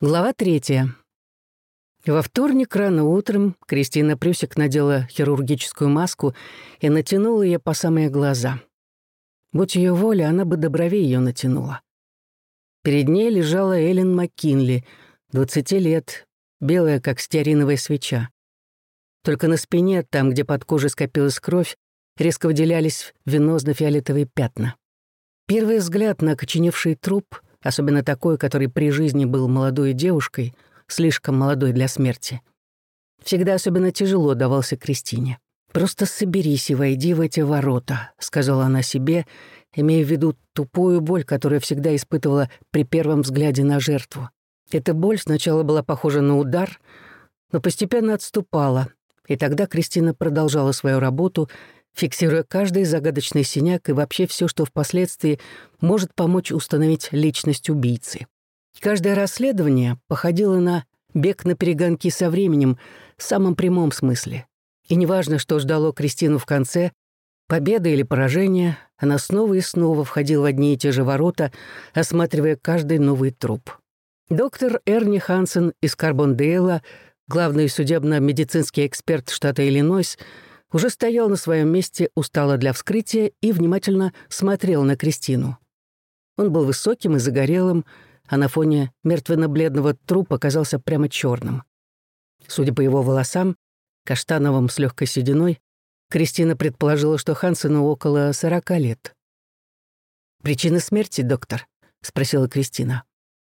Глава 3. Во вторник рано утром Кристина Прюсик надела хирургическую маску и натянула ее по самые глаза. Будь ее воля, она бы до бровей ее натянула. Перед ней лежала Эллен Маккинли, 20 лет, белая, как стеариновая свеча. Только на спине, там, где под кожей скопилась кровь, резко выделялись венозно-фиолетовые пятна. Первый взгляд на окоченевший труп, особенно такой, который при жизни был молодой девушкой, слишком молодой для смерти, всегда особенно тяжело давался Кристине. «Просто соберись и войди в эти ворота», — сказала она себе, имея в виду тупую боль, которую всегда испытывала при первом взгляде на жертву. Эта боль сначала была похожа на удар, но постепенно отступала, и тогда Кристина продолжала свою работу, фиксируя каждый загадочный синяк и вообще все, что впоследствии может помочь установить личность убийцы. Каждое расследование походило на бег на перегонки со временем в самом прямом смысле. И неважно, что ждало Кристину в конце, победа или поражение, она снова и снова входила в одни и те же ворота, осматривая каждый новый труп. Доктор Эрни Хансен из Карбондейла, главный судебно-медицинский эксперт штата Иллинойс, уже стоял на своем месте у стола для вскрытия и внимательно смотрел на Кристину. Он был высоким и загорелым, а на фоне мертвенно-бледного трупа казался прямо черным. Судя по его волосам, каштановым с легкой сединой, Кристина предположила, что Хансену около 40 лет. «Причина смерти, доктор?» — спросила Кристина.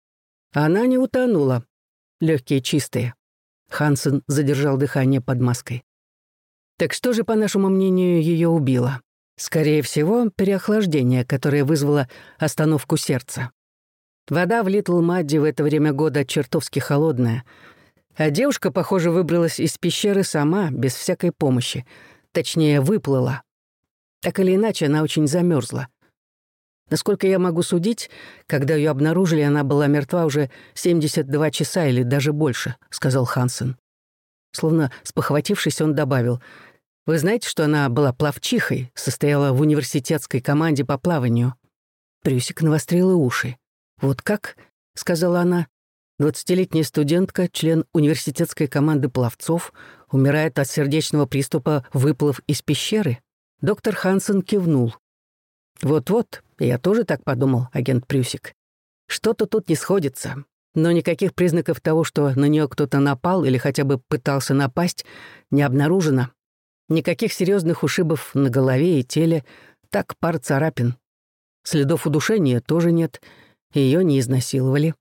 Она не утонула. Легкие чистые. Хансен задержал дыхание под маской. Так что же, по нашему мнению, ее убило? Скорее всего, переохлаждение, которое вызвало остановку сердца. Вода в Литл Мадди в это время года чертовски холодная, а девушка, похоже, выбралась из пещеры сама, без всякой помощи. Точнее, выплыла. Так или иначе, она очень замерзла. Насколько я могу судить, когда ее обнаружили, она была мертва уже 72 часа или даже больше, сказал Хансен. Словно спохватившись, он добавил: «Вы знаете, что она была пловчихой, состояла в университетской команде по плаванию?» Прюсик навострила уши. «Вот как?» — сказала она. «20-летняя студентка, член университетской команды пловцов, умирает от сердечного приступа, выплыв из пещеры?» Доктор Хансен кивнул. «Вот-вот, я тоже так подумал, агент Прюсик. Что-то тут не сходится, но никаких признаков того, что на нее кто-то напал или хотя бы пытался напасть, не обнаружено. Никаких серьезных ушибов на голове и теле, так пара царапин. Следов удушения тоже нет, ее не изнасиловали».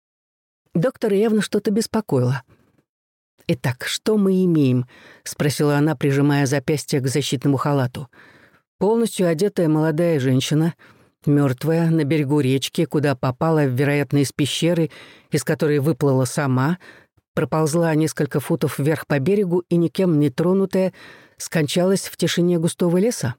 Доктора явно что-то беспокоило. «Итак, что мы имеем?» — спросила она, прижимая запястье к защитному халату. «Полностью одетая молодая женщина, мертвая, на берегу речки, куда попала, вероятно, из пещеры, из которой выплыла сама, проползла несколько футов вверх по берегу и, никем не тронутая, скончалась в тишине густого леса?»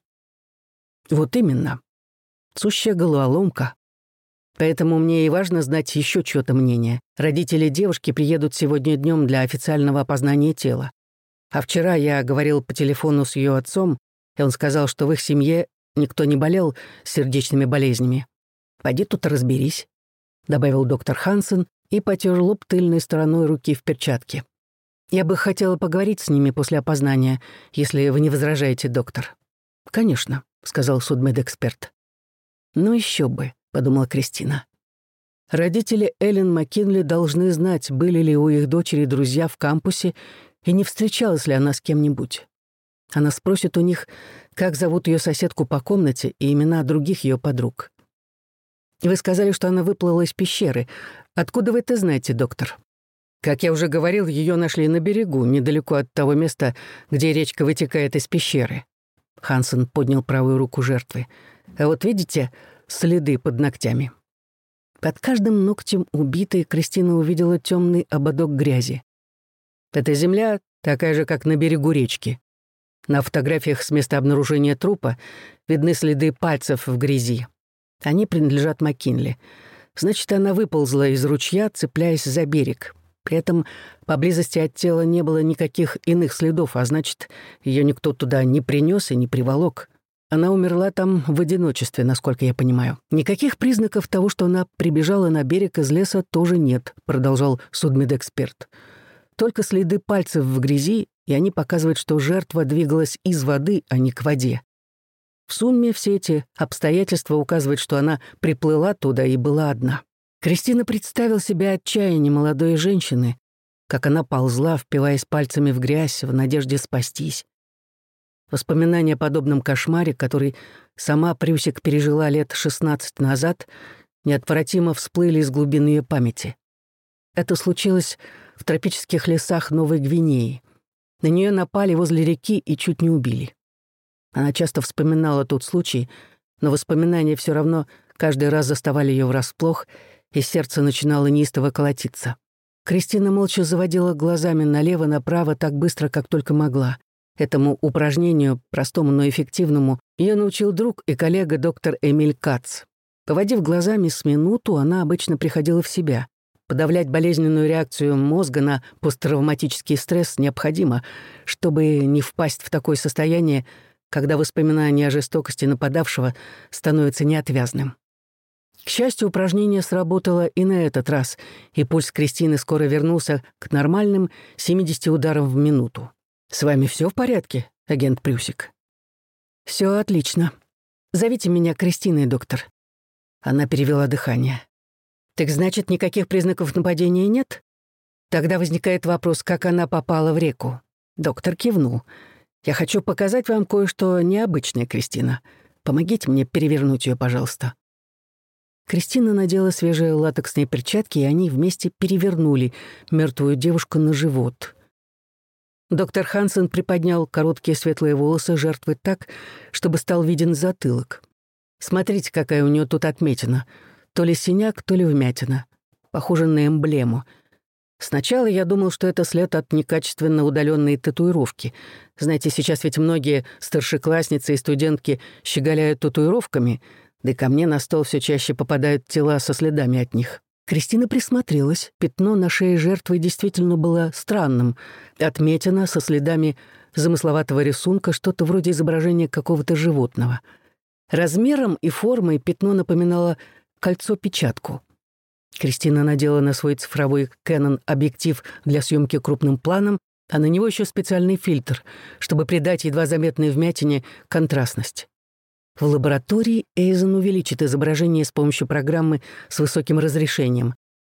«Вот именно. Сущая головоломка. Поэтому мне и важно знать еще чьё-то мнение. Родители девушки приедут сегодня днем для официального опознания тела. А вчера я говорил по телефону с ее отцом, и он сказал, что в их семье никто не болел сердечными болезнями. Пойди тут разберись», — добавил доктор Хансен и потер лоб тыльной стороной руки в перчатке. «Я бы хотела поговорить с ними после опознания, если вы не возражаете, доктор». «Конечно», — сказал судмедэксперт. «Ну еще бы», — подумала Кристина. Родители Эллен Маккинли должны знать, были ли у их дочери друзья в кампусе и не встречалась ли она с кем-нибудь. Она спросит у них, как зовут ее соседку по комнате и имена других ее подруг. «Вы сказали, что она выплыла из пещеры. Откуда вы это знаете, доктор?» «Как я уже говорил, ее нашли на берегу, недалеко от того места, где речка вытекает из пещеры». Хансен поднял правую руку жертвы. «А вот видите следы под ногтями?» Под каждым ногтем убитой Кристина увидела темный ободок грязи. «Эта земля такая же, как на берегу речки. На фотографиях с места обнаружения трупа видны следы пальцев в грязи. Они принадлежат Маккинли. Значит, она выползла из ручья, цепляясь за берег. При этом поблизости от тела не было никаких иных следов, а значит, ее никто туда не принес и не приволок. Она умерла там в одиночестве, насколько я понимаю. Никаких признаков того, что она прибежала на берег из леса, тоже нет, продолжал судмедэксперт. Только следы пальцев в грязи, и они показывают, что жертва двигалась из воды, а не к воде. В сумме все эти обстоятельства указывают, что она приплыла туда и была одна. Кристина представила себе отчаяние молодой женщины, как она ползла, впиваясь пальцами в грязь, в надежде спастись. Воспоминания о подобном кошмаре, который сама Прюсик пережила лет 16 назад, неотвратимо всплыли из глубин ее памяти. Это случилось в тропических лесах Новой Гвинеи. На нее напали возле реки и чуть не убили. Она часто вспоминала тот случай, но воспоминания все равно каждый раз заставали ее врасплох, и сердце начинало неистово колотиться. Кристина молча заводила глазами налево-направо так быстро, как только могла. Этому упражнению, простому, но эффективному, ее научил друг и коллега доктор Эмиль Кац. Поводив глазами с минуту, она обычно приходила в себя. Подавлять болезненную реакцию мозга на посттравматический стресс необходимо, чтобы не впасть в такое состояние, когда воспоминание о жестокости нападавшего становится неотвязным. К счастью, упражнение сработало и на этот раз, и пульс Кристины скоро вернулся к нормальным 70 ударам в минуту. «С вами все в порядке, агент Прюсик?» «Все отлично. Зовите меня Кристиной, доктор». Она перевела дыхание. «Так значит, никаких признаков нападения нет? Тогда возникает вопрос, как она попала в реку». Доктор кивнул. «Я хочу показать вам кое-что необычное, Кристина. Помогите мне перевернуть ее, пожалуйста». Кристина надела свежие латексные перчатки, и они вместе перевернули мертвую девушку на живот. Доктор Хансен приподнял короткие светлые волосы жертвы так, чтобы стал виден затылок. «Смотрите, какая у нее тут отметина. То ли синяк, то ли вмятина. Похоже на эмблему. Сначала я думал, что это след от некачественно удаленной татуировки. Знаете, сейчас ведь многие старшеклассницы и студентки щеголяют татуировками, да и ко мне на стол все чаще попадают тела со следами от них». Кристина присмотрелась. Пятно на шее жертвы действительно было странным. Отметина со следами замысловатого рисунка, что-то вроде изображения какого-то животного. Размером и формой пятно напоминало кольцо-печатку. Кристина надела на свой цифровой Canon объектив для съемки крупным планом, а на него еще специальный фильтр, чтобы придать едва заметной вмятине контрастность. В лаборатории Эйзен увеличит изображение с помощью программы с высоким разрешением.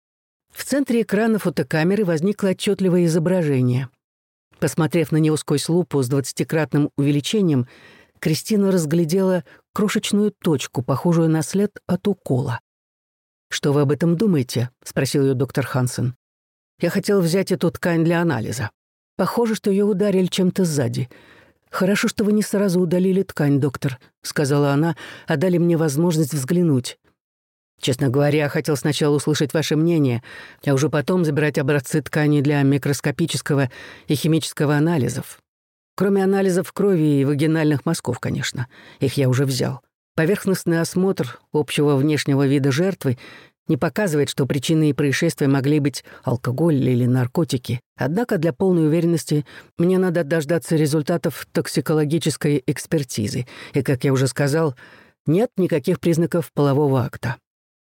В центре экрана фотокамеры возникло отчетливое изображение. Посмотрев на него сквозь лупу с 20-кратным увеличением, Кристина разглядела крошечную точку, похожую на след от укола. «Что вы об этом думаете?» — спросил ее доктор Хансен. «Я хотел взять эту ткань для анализа. Похоже, что ее ударили чем-то сзади. «Хорошо, что вы не сразу удалили ткань, доктор», — сказала она, «а дали мне возможность взглянуть. Честно говоря, я хотел сначала услышать ваше мнение, а уже потом забирать образцы ткани для микроскопического и химического анализов. Кроме анализов крови и вагинальных мазков, конечно. Их я уже взял. Поверхностный осмотр общего внешнего вида жертвы не показывает, что причиной происшествия могли быть алкоголь или наркотики. Однако для полной уверенности мне надо дождаться результатов токсикологической экспертизы. И, как я уже сказал, нет никаких признаков полового акта.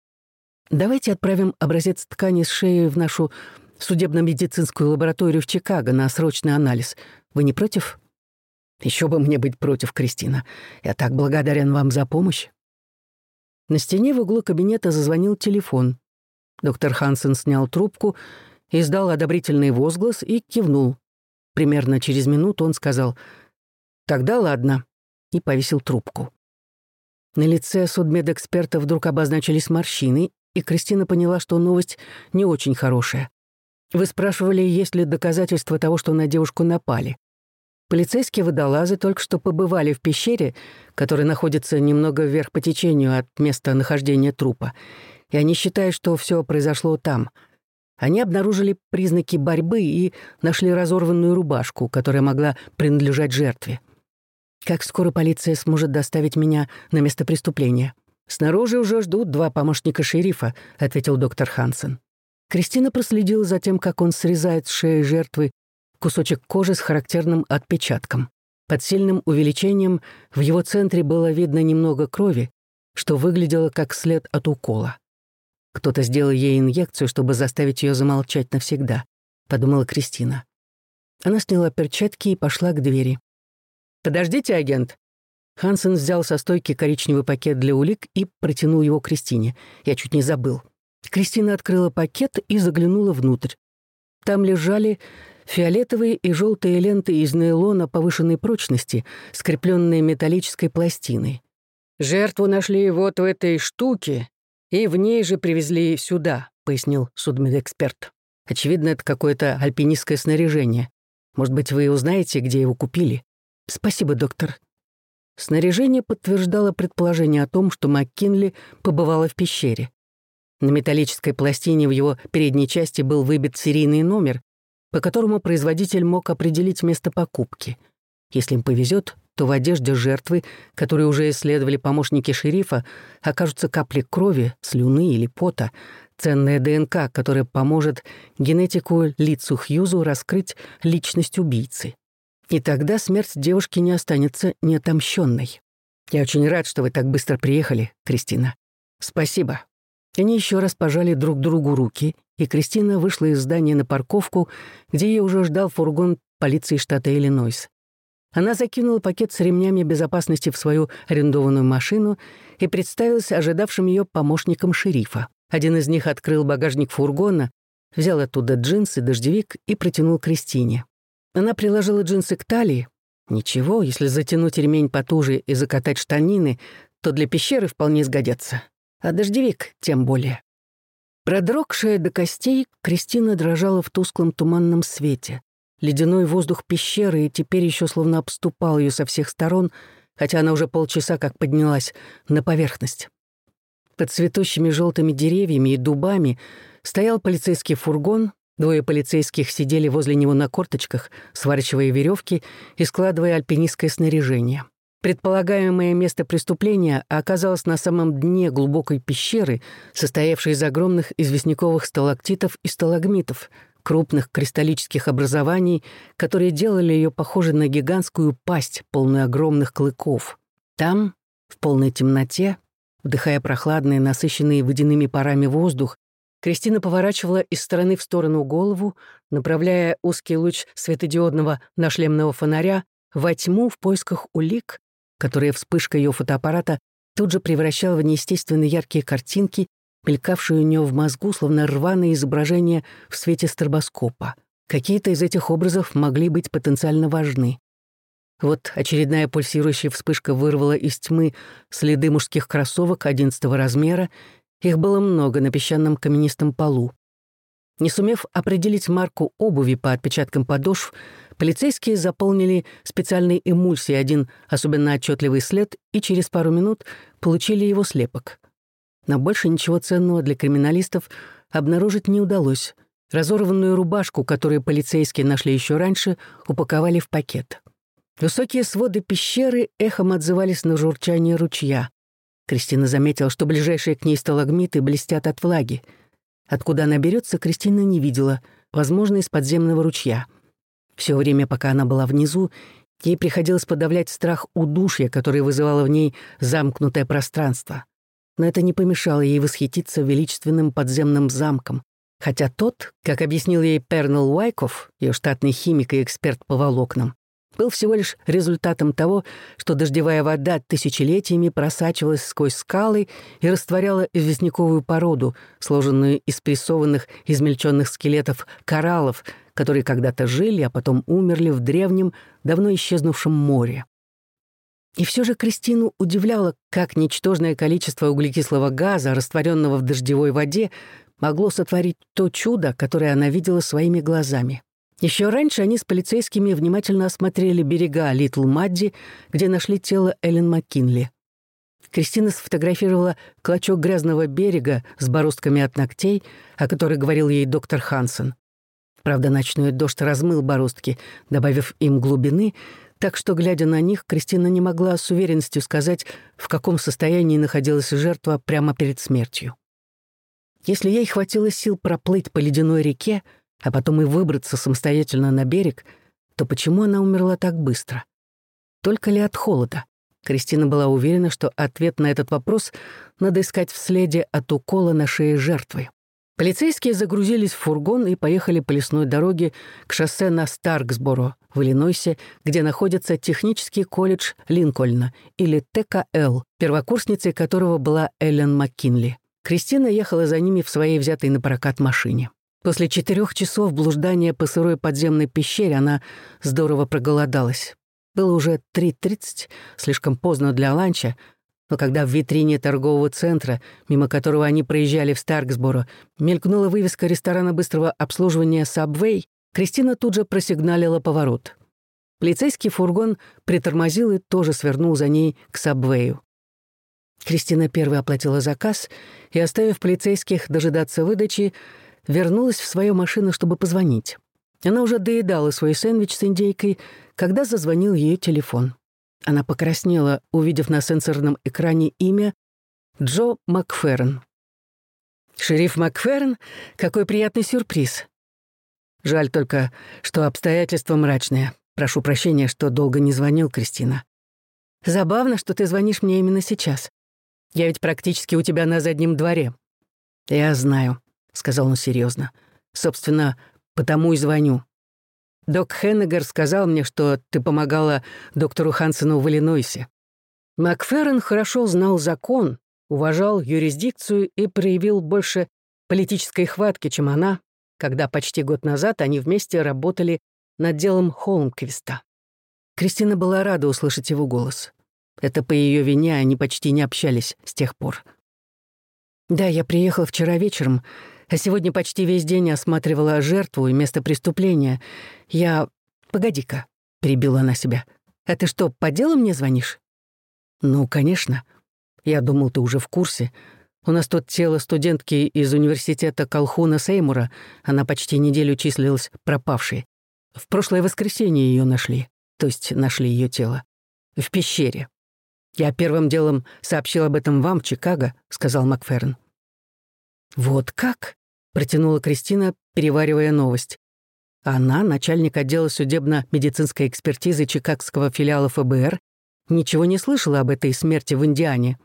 Давайте отправим образец ткани с шеи в нашу судебно-медицинскую лабораторию в Чикаго на срочный анализ. Вы не против? Еще бы мне быть против, Кристина. Я так благодарен вам за помощь. На стене в углу кабинета зазвонил телефон. Доктор Хансен снял трубку, издал одобрительный возглас и кивнул. Примерно через минуту он сказал «Тогда ладно» и повесил трубку. На лице судмедэксперта вдруг обозначились морщины, и Кристина поняла, что новость не очень хорошая. Вы спрашивали, есть ли доказательства того, что на девушку напали. Полицейские водолазы только что побывали в пещере, которая находится немного вверх по течению от места нахождения трупа, и они считают, что все произошло там. Они обнаружили признаки борьбы и нашли разорванную рубашку, которая могла принадлежать жертве. Как скоро полиция сможет доставить меня на место преступления? «Снаружи уже ждут 2 помощника шерифа», — ответил доктор Хансен. Кристина проследила за тем, как он срезает с шеи жертвы кусочек кожи с характерным отпечатком. Под сильным увеличением в его центре было видно немного крови, что выглядело как след от укола. «Кто-то сделал ей инъекцию, чтобы заставить ее замолчать навсегда», — подумала Кристина. Она сняла перчатки и пошла к двери. «Подождите, агент!» Хансен взял со стойки коричневый пакет для улик и протянул его Кристине. Я чуть не забыл. Кристина открыла пакет и заглянула внутрь. Там лежали фиолетовые и желтые ленты из нейлона повышенной прочности, скрепленные металлической пластиной. «Жертву нашли вот в этой штуке, и в ней же привезли сюда», — пояснил судмедэксперт. «Очевидно, это какое-то альпинистское снаряжение. Может быть, вы узнаете, где его купили?» «Спасибо, доктор». Снаряжение подтверждало предположение о том, что МакКинли побывала в пещере. На металлической пластине в его передней части был выбит серийный номер, по которому производитель мог определить место покупки. Если им повезет, то в одежде жертвы, которую уже исследовали помощники шерифа, окажутся капли крови, слюны или пота, ценная ДНК, которая поможет генетику Лицу Хьюзу раскрыть личность убийцы. И тогда смерть девушки не останется неотомщенной. «Я очень рад, что вы так быстро приехали, Кристина. Спасибо». Они еще раз пожали друг другу руки, и Кристина вышла из здания на парковку, где ее уже ждал фургон полиции штата Иллинойс. Она закинула пакет с ремнями безопасности в свою арендованную машину и представилась ожидавшим ее помощником шерифа. Один из них открыл багажник фургона, взял оттуда джинсы, дождевик и протянул Кристине. Она приложила джинсы к талии. Ничего, если затянуть ремень потуже и закатать штанины, то для пещеры вполне сгодятся. А дождевик тем более. Продрогшая до костей, Кристина дрожала в тусклом туманном свете. Ледяной воздух пещеры теперь еще словно обступал ее со всех сторон, хотя она уже полчаса как поднялась на поверхность. Под цветущими желтыми деревьями и дубами стоял полицейский фургон, двое полицейских сидели возле него на корточках, сворачивая веревки и складывая альпинистское снаряжение. Предполагаемое место преступления оказалось на самом дне глубокой пещеры, состоявшей из огромных известняковых сталактитов и сталагмитов, крупных кристаллических образований, которые делали ее похожей на гигантскую пасть, полную огромных клыков. Там, в полной темноте, вдыхая прохладный, насыщенный водяными парами воздух, Кристина поворачивала из стороны в сторону голову, направляя узкий луч светодиодного нашлемного фонаря во тьму в поисках улик, которые вспышка ее фотоаппарата тут же превращала в неестественно яркие картинки, мелькавшие у нее в мозгу, словно рваные изображения в свете стробоскопа. Какие-то из этих образов могли быть потенциально важны. Вот очередная пульсирующая вспышка вырвала из тьмы следы мужских кроссовок 11-го размера. Их было много на песчаном каменистом полу. Не сумев определить марку обуви по отпечаткам подошв, полицейские заполнили специальной эмульсией один особенно отчетливый след и через пару минут получили его слепок. Но больше ничего ценного для криминалистов обнаружить не удалось. Разорванную рубашку, которую полицейские нашли еще раньше, упаковали в пакет. Высокие своды пещеры эхом отзывались на журчание ручья. Кристина заметила, что ближайшие к ней сталагмиты блестят от влаги. Откуда она берется, Кристина не видела, возможно, из подземного ручья. Все время, пока она была внизу, ей приходилось подавлять страх удушья, который вызывало в ней замкнутое пространство. Но это не помешало ей восхититься величественным подземным замком, хотя тот, как объяснил ей Пернелл Уайкофф, ее штатный химик и эксперт по волокнам, был всего лишь результатом того, что дождевая вода тысячелетиями просачивалась сквозь скалы и растворяла известняковую породу, сложенную из прессованных, измельченных скелетов кораллов, которые когда-то жили, а потом умерли в древнем, давно исчезнувшем море. И все же Кристину удивляло, как ничтожное количество углекислого газа, растворенного в дождевой воде, могло сотворить то чудо, которое она видела своими глазами. Еще раньше они с полицейскими внимательно осмотрели берега Литл Мадди, где нашли тело Эллен МакКинли. Кристина сфотографировала клочок грязного берега с бороздками от ногтей, о которых говорил ей доктор Хансен. Правда, ночной дождь размыл бороздки, добавив им глубины, так что, глядя на них, Кристина не могла с уверенностью сказать, в каком состоянии находилась жертва прямо перед смертью. Если ей хватило сил проплыть по ледяной реке, а потом и выбраться самостоятельно на берег, то почему она умерла так быстро? только ли от холода? Кристина была уверена, что ответ на этот вопрос надо искать в следе от укола на шее жертвы. Полицейские загрузились в фургон и поехали по лесной дороге к шоссе на Старксборо в Иллинойсе, где находится технический колледж Линкольна, или ТКЛ, первокурсницей которого была Эллен Маккинли. Кристина ехала за ними в своей взятой на прокат машине. После 4 часов блуждания по сырой подземной пещере она здорово проголодалась. Было уже 3:30, слишком поздно для ланча, но когда в витрине торгового центра, мимо которого они проезжали в Старксборо, мелькнула вывеска ресторана быстрого обслуживания Subway, Кристина тут же просигналила поворот. Полицейский фургон притормозил и тоже свернул за ней к Subway'у. Кристина первой оплатила заказ и, оставив полицейских дожидаться выдачи, вернулась в свою машину, чтобы позвонить. Она уже доедала свой сэндвич с индейкой, когда зазвонил ее телефон. Она покраснела, увидев на сенсорном экране имя Джо Макферрен. «Шериф Макферрен? Какой приятный сюрприз. Жаль только, что обстоятельства мрачные. Прошу прощения, что долго не звонил, Кристина. Забавно, что ты звонишь мне именно сейчас. Я ведь практически у тебя на заднем дворе». «Я знаю», — сказал он серьезно. «Собственно, потому и звоню. Док Хеннегер сказал мне, что ты помогала доктору Хансену в Иллинойсе». Макферрен хорошо знал закон, уважал юрисдикцию и проявил больше политической хватки, чем она, когда почти год назад они вместе работали над делом Холмквиста. Кристина была рада услышать его голос. Это по ее вине они почти не общались с тех пор. «Да, я приехала вчера вечером, а сегодня почти весь день осматривала жертву и место преступления. Погоди-ка», — перебила она себя. «А ты что, по делу мне звонишь?» «Ну, конечно. Я думал, ты уже в курсе. У нас тут тело студентки из университета Колхуна Сеймура. Она почти неделю числилась пропавшей. В прошлое воскресенье ее нашли. То есть нашли ее тело. В пещере. Я первым делом сообщил об этом вам в Чикаго», — сказал Макферрен. «Вот как?» — протянула Кристина, переваривая новость. Она, начальник отдела судебно-медицинской экспертизы чикагского филиала ФБР, ничего не слышала об этой смерти в Индиане.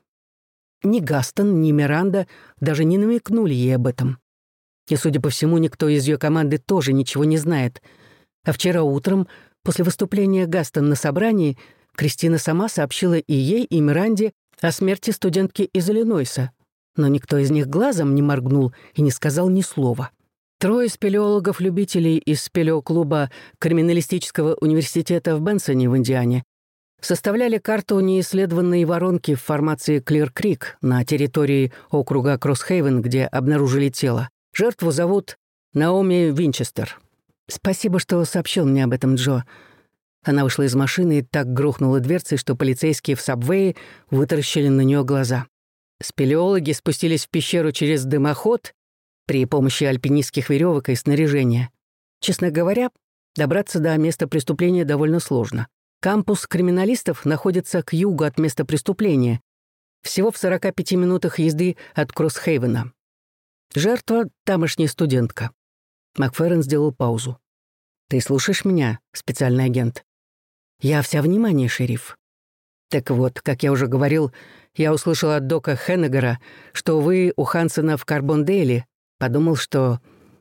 Ни Гастон, ни Миранда даже не намекнули ей об этом. И, судя по всему, никто из ее команды тоже ничего не знает. А вчера утром, после выступления Гастон на собрании, Кристина сама сообщила и ей, и Миранде о смерти студентки из Иллинойса, но никто из них глазом не моргнул и не сказал ни слова. 3 спелеологов-любителей из спелеоклуба Криминалистического университета в Бенсоне в Индиане составляли карту неисследованной воронки в формации Клир-Крик на территории округа Кроссхейвен, где обнаружили тело. Жертву зовут Наоми Винчестер. «Спасибо, что сообщил мне об этом, Джо». Она вышла из машины и так грохнула дверцей, что полицейские в Сабвее вытаращили на нее глаза. Спелеологи спустились в пещеру через дымоход при помощи альпинистских веревок и снаряжения. Честно говоря, добраться до места преступления довольно сложно. Кампус криминалистов находится к югу от места преступления, всего в 45 минутах езды от Кроссхейвена. Жертва — тамошняя студентка. Макферрен сделал паузу. «Ты слушаешь меня, специальный агент?» «Я вся внимание, шериф». «Так вот, как я уже говорил, я услышал от дока Хеннегера, что вы у Хансена в Карбондейле. Подумал, что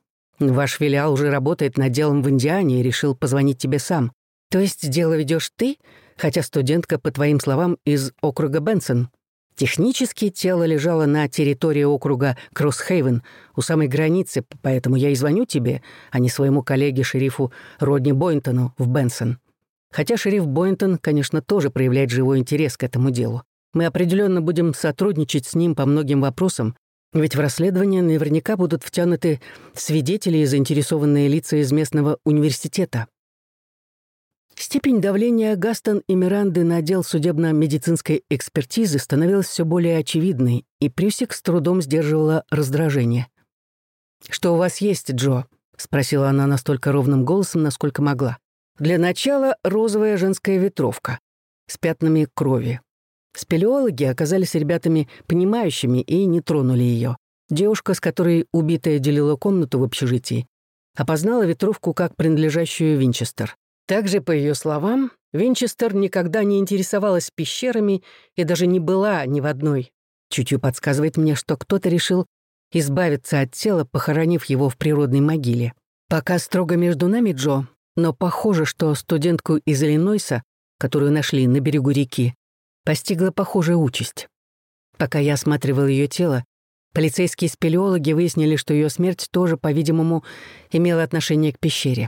ваш филиал уже работает над делом в Индиане и решил позвонить тебе сам. То есть дело ведешь ты, хотя студентка, по твоим словам, из округа Бенсон. Технически тело лежало на территории округа Кроссхейвен, у самой границы, поэтому я и звоню тебе, а не своему коллеге-шерифу Родни Бойнтону в Бенсон. Хотя шериф Бойнтон, конечно, тоже проявляет живой интерес к этому делу. Мы определенно будем сотрудничать с ним по многим вопросам, ведь в расследование наверняка будут втянуты свидетели и заинтересованные лица из местного университета». Степень давления Гастон и Миранды на отдел судебно-медицинской экспертизы становилась все более очевидной, и Прюсик с трудом сдерживала раздражение. «Что у вас есть, Джо?» — спросила она настолько ровным голосом, насколько могла. «Для начала розовая женская ветровка с пятнами крови». Спелеологи оказались ребятами понимающими и не тронули ее. Девушка, с которой убитая делила комнату в общежитии, опознала ветровку как принадлежащую Винчестер. Также, по ее словам, Винчестер никогда не интересовалась пещерами и даже не была ни в одной. Чутье подсказывает мне, что кто-то решил избавиться от тела, похоронив его в природной могиле. Пока строго между нами, Джо, но похоже, что студентку из Иллинойса, которую нашли на берегу реки, постигла похожая участь. Пока я осматривал ее тело, полицейские спелеологи выяснили, что ее смерть тоже, по-видимому, имела отношение к пещере.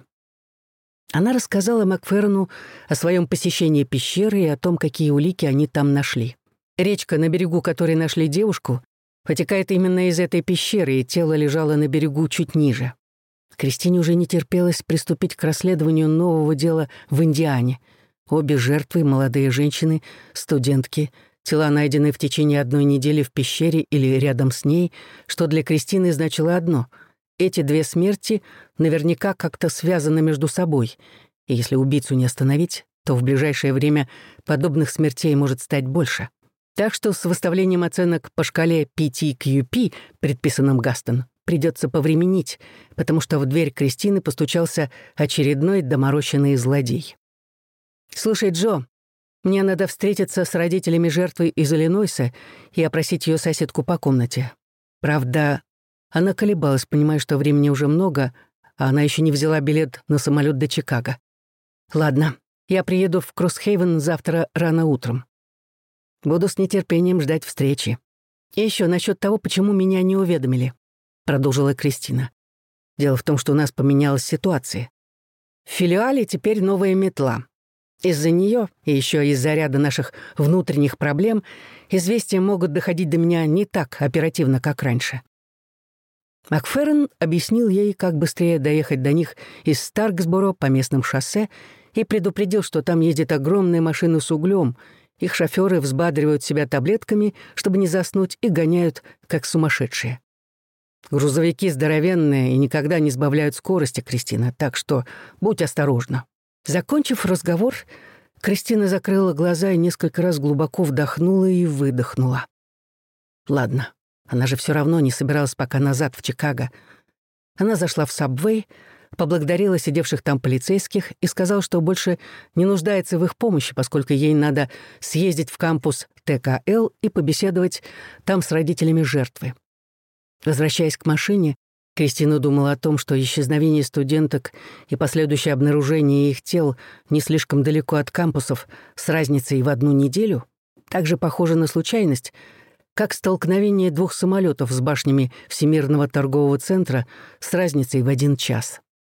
Она рассказала Макферрону о своем посещении пещеры и о том, какие улики они там нашли. Речка, на берегу которой нашли девушку, вытекает именно из этой пещеры, и тело лежало на берегу чуть ниже. Кристине уже не терпелось приступить к расследованию нового дела в Индиане. Обе жертвы, молодые женщины, студентки, тела найдены в течение одной недели в пещере или рядом с ней, что для Кристины значило одно — эти две смерти наверняка как-то связаны между собой, и если убийцу не остановить, то в ближайшее время подобных смертей может стать больше. Так что с выставлением оценок по шкале PTQP, предписанным Гастон, придется повременить, потому что в дверь Кристины постучался очередной доморощенный злодей. «Слушай, Джо, мне надо встретиться с родителями жертвы из Иллинойса и опросить ее соседку по комнате. Правда, она колебалась, понимая, что времени уже много, а она еще не взяла билет на самолет до Чикаго. Ладно, я приеду в Кроссхейвен завтра рано утром. Буду с нетерпением ждать встречи. И еще насчет того, почему меня не уведомили», — продолжила Кристина. «Дело в том, что у нас поменялась ситуация. В филиале теперь новая метла. Из-за нее и еще из-за ряда наших внутренних проблем известия могут доходить до меня не так оперативно, как раньше». Макферрон объяснил ей, как быстрее доехать до них из Старксборо по местным шоссе, и предупредил, что там ездит огромная машина с углем. Их шофёры взбадривают себя таблетками, чтобы не заснуть, и гоняют, как сумасшедшие. Грузовики здоровенные и никогда не сбавляют скорости, Кристина, так что будь осторожна. Закончив разговор, Кристина закрыла глаза и несколько раз глубоко вдохнула и выдохнула. Ладно, она же все равно не собиралась пока назад в Чикаго. Она зашла в Сабвей, поблагодарила сидевших там полицейских и сказала, что больше не нуждается в их помощи, поскольку ей надо съездить в кампус ТКЛ и побеседовать там с родителями жертвы. Возвращаясь к машине, Кристина думала о том, что исчезновение студенток и последующее обнаружение их тел не слишком далеко от кампусов с разницей в 1 неделю также похоже на случайность, как столкновение 2 самолетов с башнями Всемирного торгового центра с разницей в 1 час.